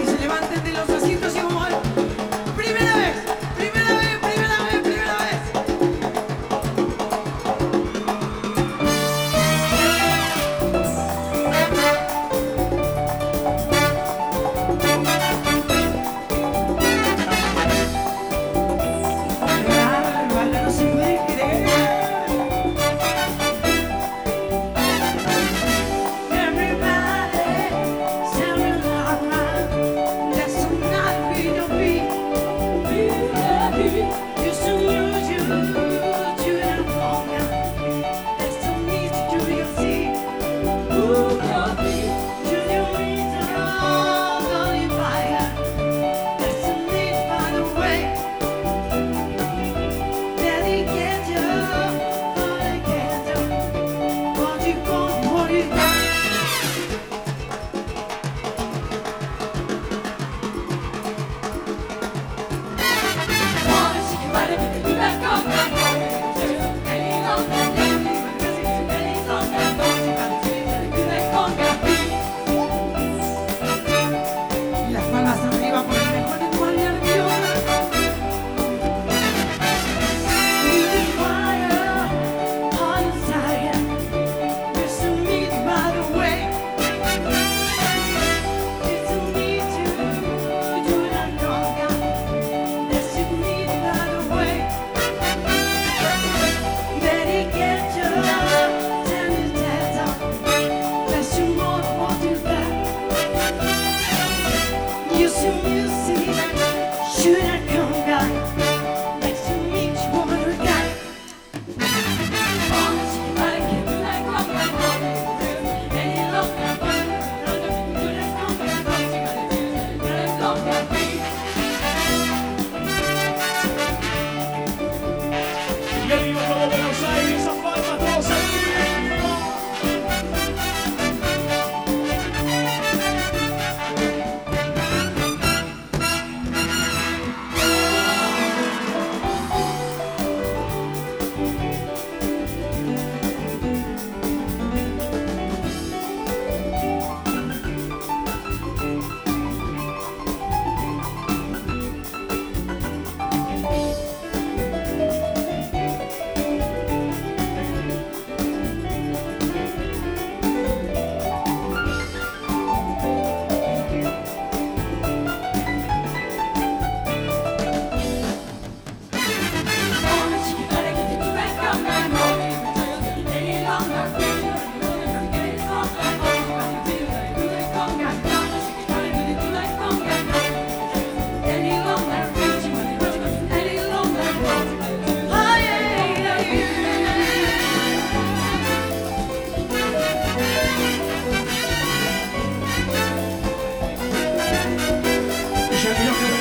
que se levanten de los asientos y vamos a ver. Primera vez, primera vez, primera vez, primera vez. Bárbara, no se puede creer. Las palmas arriba porque me ponen muy nerviosa. Should I come back next to me, woman who got Y arriba todo Buenos Aires, esas palmas todos arriba. yo creo que